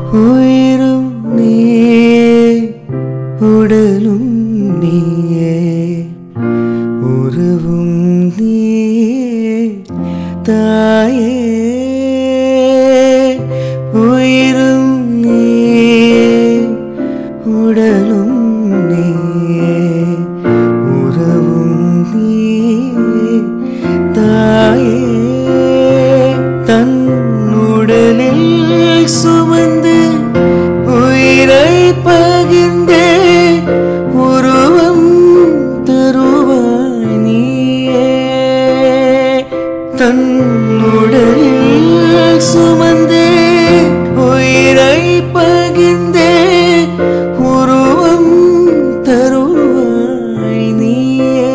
உயிரும் நீயே உடலும் நீயே உருவும் நீயே தாயே உயிரும் நீயே உடலும் நீயே உருவும் நீயே தாயே தன் உடலில் சுமந்து உயிரை பகிர்ந்தே உருவம் தருவாய் நீயே தன் உடலில் சுமந்தே உயிரை பகிர்ந்தே உருவம் தருவாய் நீயே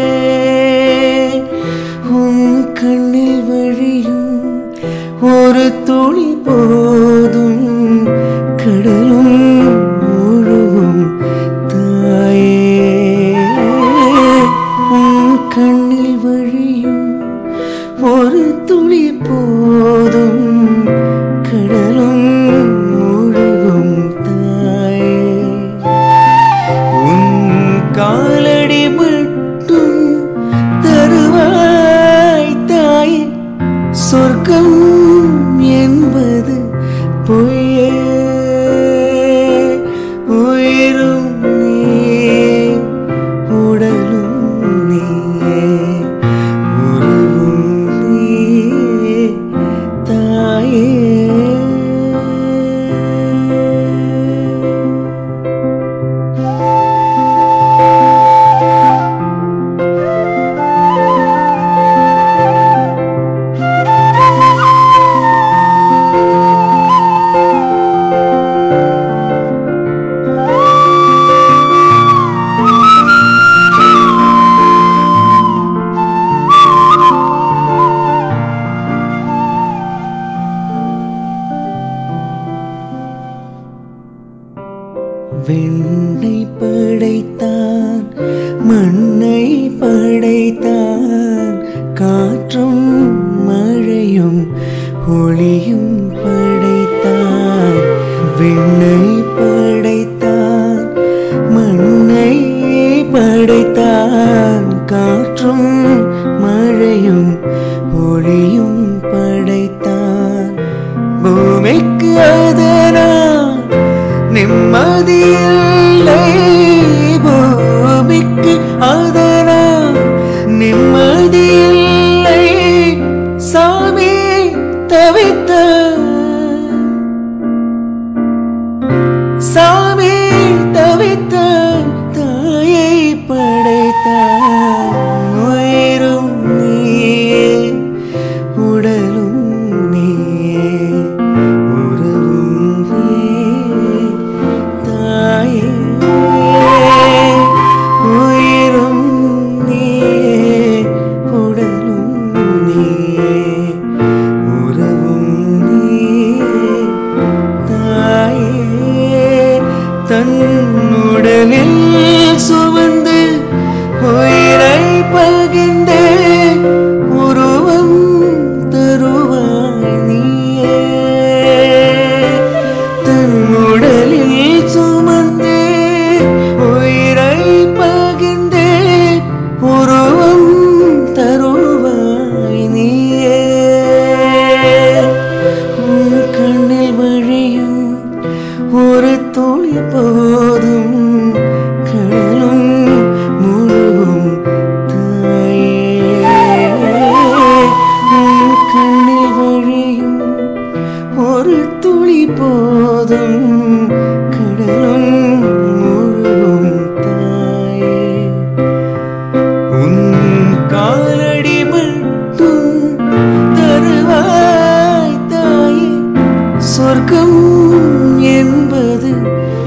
உன் கண்ணில் வழியும் ஒரு துளி போதும் கடலும் முழுவும் தாயே உன் கண்ணில் வழியும் ஒரு துளி போதும் கடலும் முழுவும் தாயே உன் காலடி மட்டும் தருவாய் தாயே சொர்க்கம் என்பது பொய்யே உயிரும் நீயே உடலும் நீயே உருவும் நீயே தாயே விண்ணை படைத்தான் மண்ணை படைத்தான் காற்றும் மழையும் ஒளியும் படைத்தான் விண்ணை படைத்தான் மண்ணை படைத்தான் காற்றும் மழையும் ஒளியும் படைத்தான் பூமிக்கு அதனால் நிம்மதியில்லை பூமிக்கு அதனால் நிம்மதியில்லை சாமி தவித்தான் சாமி தவித்தான் தாயை படைத்தான் உயிரும் நீயே உடலும் நீயே உறவும் நீயே தாயே உயிரும் நீயே உடலும் நீயே உறவும் நீயே தாயே தன் உடலில் சுமந்து உயிரை பகிர்ந்தே உருவம் தருவாய் நீயே தன் உடலில் சுமந்தே உயிரை பகிர்ந்தே உருவம் தருவாய் நீயே உன் கண்ணில் வழியும் ஒரு துளி போதும் கடலும் முழுவும் தாயே உன் கண்ணில் வழியும் ஒரு துளி போதும் கடலும் முழுவும் தாயே உன் காலடி மட்டும் தருவாய் தாயே சொர்க்கம் என்பது